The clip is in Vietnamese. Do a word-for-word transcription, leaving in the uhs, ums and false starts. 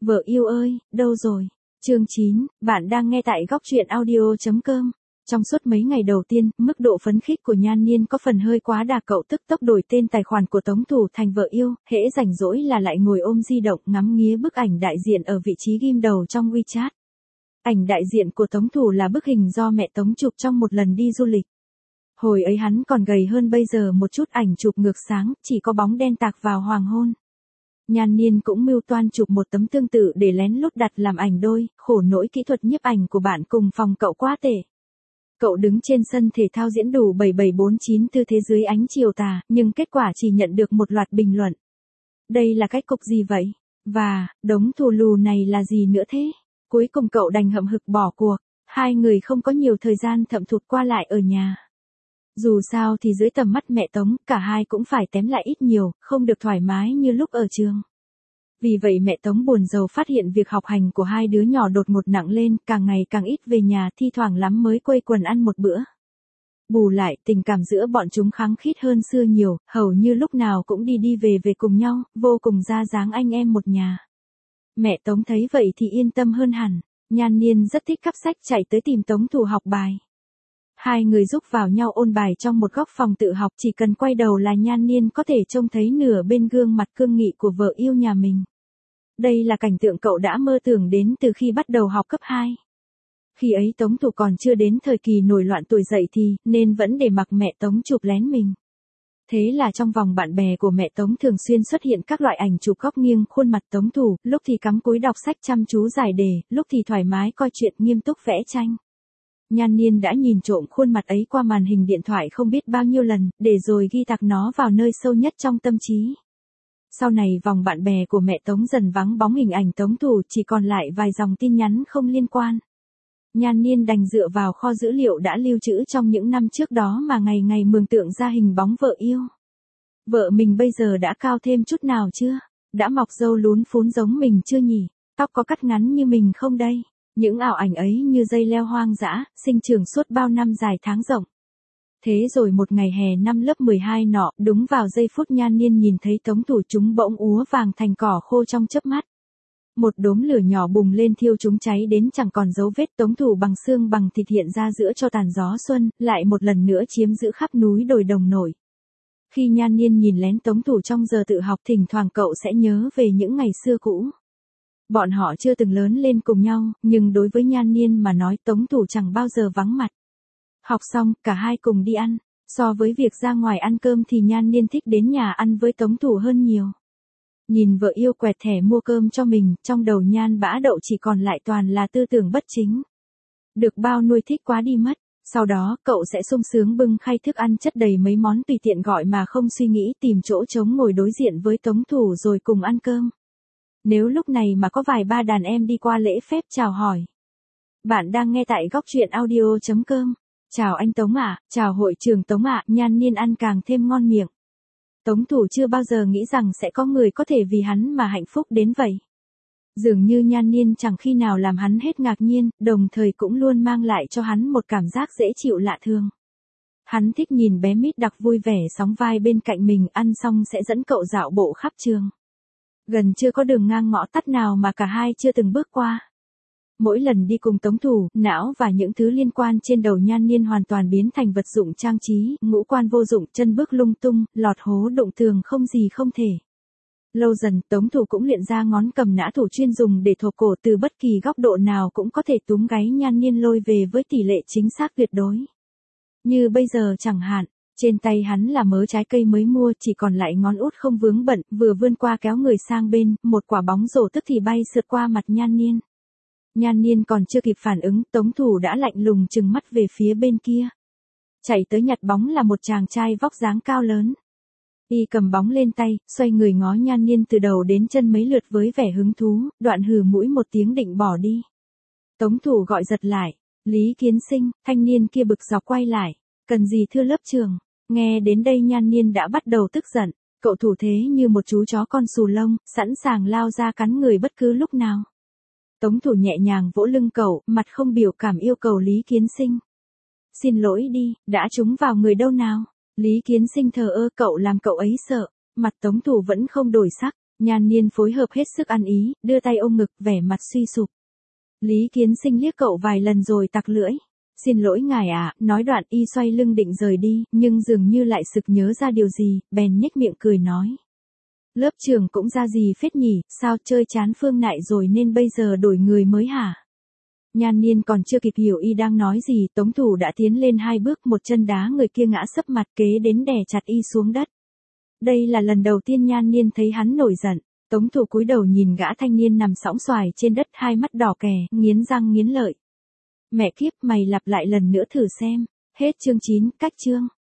Vợ yêu ơi, đâu rồi? Chương chín, bạn đang nghe tại góc truyện audio chấm com. Trong suốt mấy ngày đầu tiên, mức độ phấn khích của Nhan Niên có phần hơi quá đà, cậu tức tốc đổi tên tài khoản của Tống Thủ thành vợ yêu, hễ rảnh rỗi là lại ngồi ôm di động ngắm nghía bức ảnh đại diện ở vị trí ghim đầu trong WeChat. Ảnh đại diện của Tống Thủ là bức hình do mẹ Tống chụp trong một lần đi du lịch. Hồi ấy hắn còn gầy hơn bây giờ một chút, ảnh chụp ngược sáng, chỉ có bóng đen tạc vào hoàng hôn. Nhan Niên cũng mưu toan chụp một tấm tương tự để lén lút đặt làm ảnh đôi, khổ nỗi kỹ thuật nhiếp ảnh của bạn cùng phòng cậu quá tệ. Cậu đứng trên sân thể thao diễn đủ bảy bảy bốn chín tư thế dưới ánh chiều tà, nhưng kết quả chỉ nhận được một loạt bình luận. Đây là cách cục gì vậy? Và, đống thù lù này là gì nữa thế? Cuối cùng cậu đành hậm hực bỏ cuộc, hai người không có nhiều thời gian thậm thụt qua lại ở nhà. Dù sao thì dưới tầm mắt mẹ Tống, cả hai cũng phải tém lại ít nhiều, không được thoải mái như lúc ở trường. Vì vậy mẹ Tống buồn rầu phát hiện việc học hành của hai đứa nhỏ đột ngột nặng lên, càng ngày càng ít về nhà, thi thoảng lắm mới quây quần ăn một bữa. Bù lại, tình cảm giữa bọn chúng khăng khít hơn xưa nhiều, hầu như lúc nào cũng đi đi về về cùng nhau, vô cùng ra dáng anh em một nhà. Mẹ Tống thấy vậy thì yên tâm hơn hẳn. Nhan Niên rất thích cắp sách chạy tới tìm Tống Thủ học bài. Hai người giúp vào nhau ôn bài trong một góc phòng tự học, chỉ cần quay đầu là Nhan Niên có thể trông thấy nửa bên gương mặt cương nghị của vợ yêu nhà mình. Đây là cảnh tượng cậu đã mơ tưởng đến từ khi bắt đầu học cấp hai. Khi ấy Tống Thủ còn chưa đến thời kỳ nổi loạn tuổi dậy thì, nên vẫn để mặc mẹ Tống chụp lén mình. Thế là trong vòng bạn bè của mẹ Tống thường xuyên xuất hiện các loại ảnh chụp góc nghiêng khuôn mặt Tống Thủ, lúc thì cắm cúi đọc sách chăm chú giải đề, lúc thì thoải mái coi chuyện nghiêm túc vẽ tranh. Nhan Niên đã nhìn trộm khuôn mặt ấy qua màn hình điện thoại không biết bao nhiêu lần, để rồi ghi tạc nó vào nơi sâu nhất trong tâm trí. Sau này vòng bạn bè của mẹ Tống dần vắng bóng hình ảnh Tống Thủ, chỉ còn lại vài dòng tin nhắn không liên quan. Nhan Niên đành dựa vào kho dữ liệu đã lưu trữ trong những năm trước đó mà ngày ngày mường tượng ra hình bóng vợ yêu. Vợ mình bây giờ đã cao thêm chút nào chưa? Đã mọc râu lún phún giống mình chưa nhỉ? Tóc có cắt ngắn như mình không đây? Những ảo ảnh ấy như dây leo hoang dã, sinh trưởng suốt bao năm dài tháng rộng. Thế rồi một ngày hè năm lớp mười hai nọ, đúng vào giây phút Nhan Niên nhìn thấy Tống Thủ, chúng bỗng úa vàng thành cỏ khô trong chớp mắt. Một đốm lửa nhỏ bùng lên thiêu chúng cháy đến chẳng còn dấu vết. Tống Thủ bằng xương bằng thịt hiện ra giữa cho tàn gió xuân, lại một lần nữa chiếm giữ khắp núi đồi đồng nổi. Khi Nhan Niên nhìn lén Tống Thủ trong giờ tự học, thỉnh thoảng cậu sẽ nhớ về những ngày xưa cũ. Bọn họ chưa từng lớn lên cùng nhau, nhưng đối với Nhan Niên mà nói Tống Thủ chẳng bao giờ vắng mặt. Học xong, cả hai cùng đi ăn. So với việc ra ngoài ăn cơm thì Nhan Niên thích đến nhà ăn với Tống Thủ hơn nhiều. Nhìn vợ yêu quẹt thẻ mua cơm cho mình, trong đầu Nhan Bã Đậu chỉ còn lại toàn là tư tưởng bất chính. Được bao nuôi thích quá đi mất. Sau đó, cậu sẽ sung sướng bưng khay thức ăn chất đầy mấy món tùy tiện gọi mà không suy nghĩ, tìm chỗ trống ngồi đối diện với Tống Thủ rồi cùng ăn cơm. Nếu lúc này mà có vài ba đàn em đi qua lễ phép chào hỏi. Bạn đang nghe tại góc truyện audio chấm com. Chào anh Tống ạ, chào hội trưởng Tống ạ, Nhan Niên ăn càng thêm ngon miệng. Tống Thủ chưa bao giờ nghĩ rằng sẽ có người có thể vì hắn mà hạnh phúc đến vậy. Dường như Nhan Niên chẳng khi nào làm hắn hết ngạc nhiên, đồng thời cũng luôn mang lại cho hắn một cảm giác dễ chịu lạ thường. Hắn thích nhìn bé Mít Đặc vui vẻ sóng vai bên cạnh mình, ăn xong sẽ dẫn cậu dạo bộ khắp trường. Gần chưa có đường ngang ngõ tắt nào mà cả hai chưa từng bước qua. Mỗi lần đi cùng Tống Thủ, não và những thứ liên quan trên đầu Nhan Niên hoàn toàn biến thành vật dụng trang trí, ngũ quan vô dụng, chân bước lung tung, lọt hố đụng tường không gì không thể. Lâu dần, Tống Thủ cũng luyện ra ngón cầm nã thủ chuyên dùng để thộp cổ, từ bất kỳ góc độ nào cũng có thể túm gáy Nhan Niên lôi về với tỷ lệ chính xác tuyệt đối. Như bây giờ chẳng hạn. Trên tay hắn là mớ trái cây mới mua, chỉ còn lại ngón út không vướng bận, vừa vươn qua kéo người sang bên, một quả bóng rổ tức thì bay sượt qua mặt Nhan Niên. Nhan Niên còn chưa kịp phản ứng, Tống Thủ đã lạnh lùng trừng mắt về phía bên kia. Chạy tới nhặt bóng là một chàng trai vóc dáng cao lớn. Y cầm bóng lên tay, xoay người ngó Nhan Niên từ đầu đến chân mấy lượt với vẻ hứng thú, đoạn hừ mũi một tiếng định bỏ đi. Tống Thủ gọi giật lại, Lý Kiến Sinh, thanh niên kia bực dọc quay lại, cần gì thưa lớp trường. Nghe đến đây Nhan Niên đã bắt đầu tức giận, cậu thủ thế như một chú chó con xù lông, sẵn sàng lao ra cắn người bất cứ lúc nào. Tống Thủ nhẹ nhàng vỗ lưng cậu, mặt không biểu cảm yêu cầu Lý Kiến Sinh. Xin lỗi đi, đã trúng vào người đâu nào. Lý Kiến Sinh thờ ơ, cậu làm cậu ấy sợ, mặt Tống Thủ vẫn không đổi sắc. Nhan Niên phối hợp hết sức ăn ý, đưa tay ôm ngực, vẻ mặt suy sụp. Lý Kiến Sinh liếc cậu vài lần rồi tặc lưỡi. Xin lỗi ngài ạ, nói đoạn y xoay lưng định rời đi, nhưng dường như lại sực nhớ ra điều gì, bèn nhếch miệng cười nói. Lớp trưởng cũng ra gì phết nhỉ, sao chơi chán Phương Nại rồi nên bây giờ đổi người mới hả? Nhan Niên còn chưa kịp hiểu y đang nói gì, Tống Thủ đã tiến lên hai bước, một chân đá người kia ngã sấp mặt, kế đến đè chặt y xuống đất. Đây là lần đầu tiên Nhan Niên thấy hắn nổi giận. Tống Thủ cúi đầu nhìn gã thanh niên nằm sõng xoài trên đất, hai mắt đỏ kè, nghiến răng nghiến lợi. Mẹ kiếp, mày lặp lại lần nữa thử xem. Hết chương chín, cách chương.